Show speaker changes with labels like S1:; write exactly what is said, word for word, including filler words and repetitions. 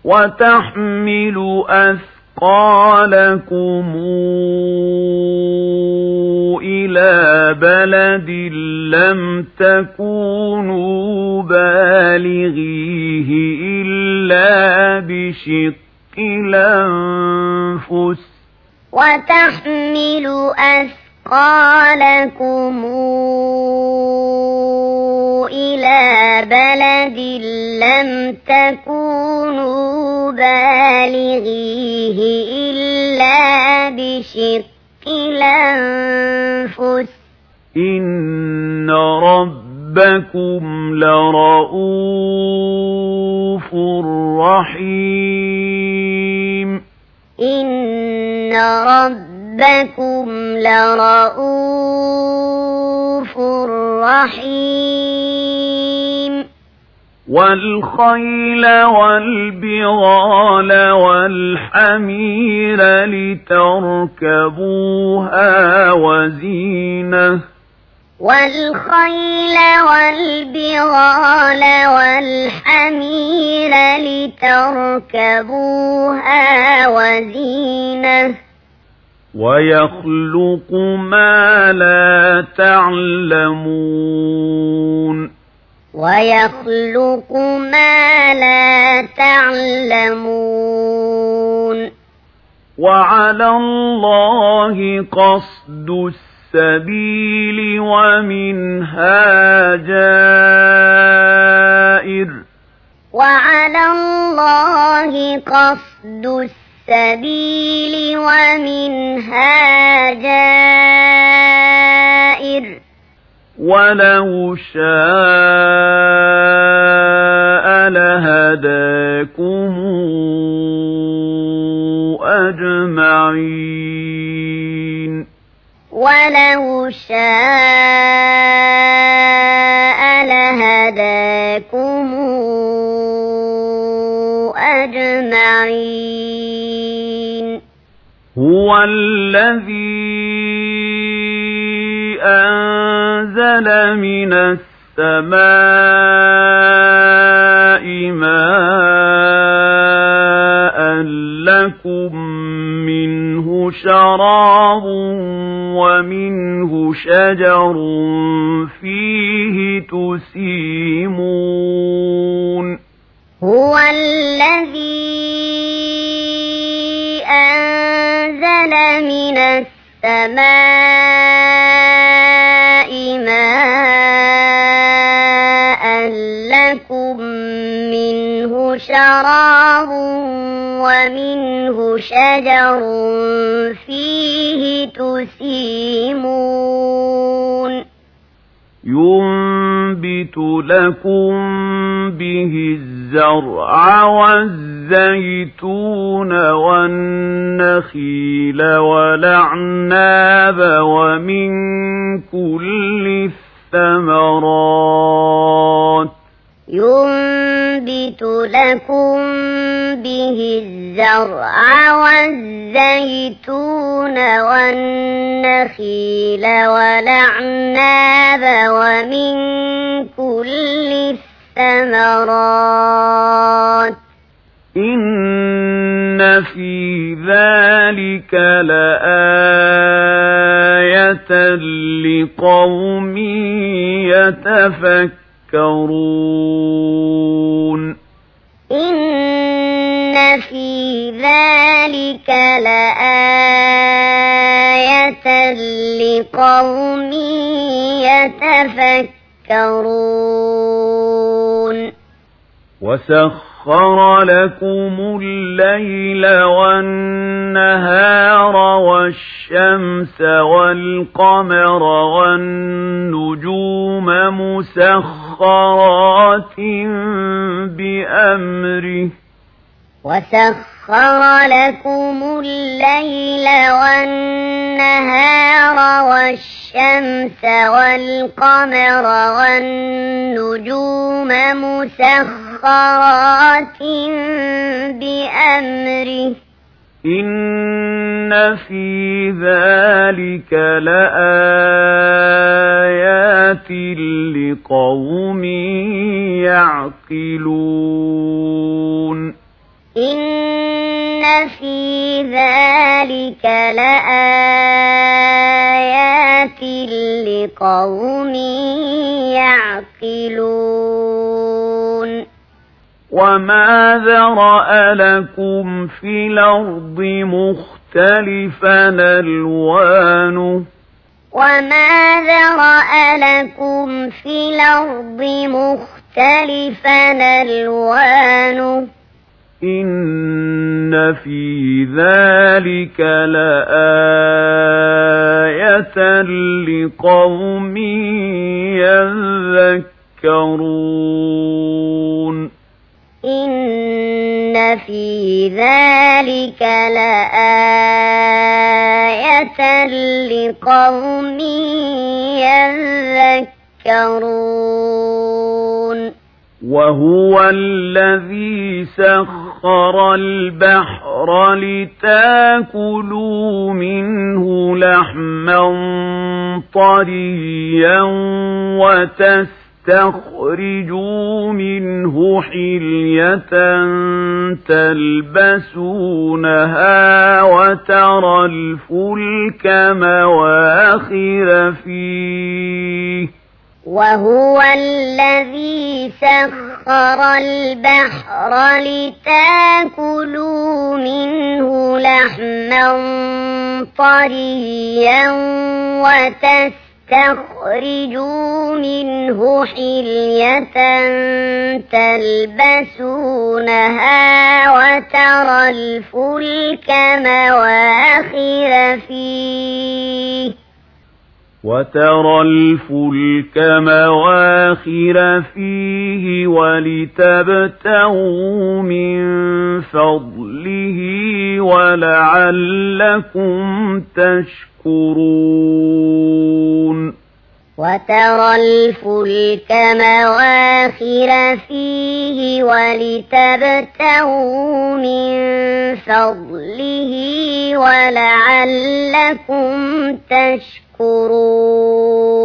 S1: وتحمل أثقالكم إلى بلد لم تكونوا بالغيه إلا بشق الأنفس
S2: وتحمل أثقالكم إلى بلد لم تكونوا بالغيه إلا بشق الأنفس
S1: إن ربكم لرؤوف رحيم
S2: إن ربكم لرؤوف رحيم
S1: والخيل والبغال والحمير لتركبوها وزينة
S2: والخيل والبغال والحمير لتركبوها وزينة
S1: ويخلق ما لا تعلمون
S2: ويخلق ما لا تعلمون
S1: وعلى الله قصد السبيل ومنها جائر
S2: وعلى الله قصد السبيل ومنها جائر
S1: ولو شاء لهداكم أجمعين
S2: ولو شاء لهداكم أجمعين
S1: هو الذي أنزل من السماء ماء لكم منه شراب ومنه شجر فيه تسيمون
S2: هو الذي أنزل من السماء ماء لكم منه شراب ومنه شجر فيه تسيمون
S1: ينبت لكم به الزرع والزيتون والنخيل والأعناب ومن كل الثمرات
S2: ينبت لكم به الزرع والزيتون والنخيل والأعناب ومن كل الثمرات
S1: إن في ذلك لآية لقوم يتفكرون
S2: إن في ذلك لآية لقوم يتفكرون
S1: وسخر لكم الليل والنهار والشمس والقمر والنجوم مسخرات بأمره
S2: وسخر لكم الليل والنهار والشمس والقمر والنجوم مسخرات بأمره
S1: إن في ذلك لآيات لقوم يعقلون
S2: إن في ذلك لآيات لقوم يعقلون
S1: وما ذرأ لكم في الأرض مختلفا ألوانه
S2: وما ذرأ لكم في الأرض مختلفا ألوانه
S1: إن في ذلك لآية لقوم يذكرون
S2: إن في ذلك لآية لقوم يذكرون
S1: وهو الذي سخر البحر لتاكلوا منه لحما طريا وتستخرجوا منه حلية تلبسونها وترى الفلك مواخر فيه
S2: وهو الذي سخر البحر لتاكلوا منه لحما طريا وتستخرجوا منه حلية تلبسونها وترى الفلك مواخر فيه
S1: وترى الفلك مواخر فيه ولتبتغوا من فضله ولعلكم تشكرون
S2: وترى الفلك مواخر فيه ولتبتغوا من فضله ولعلكم تشكرون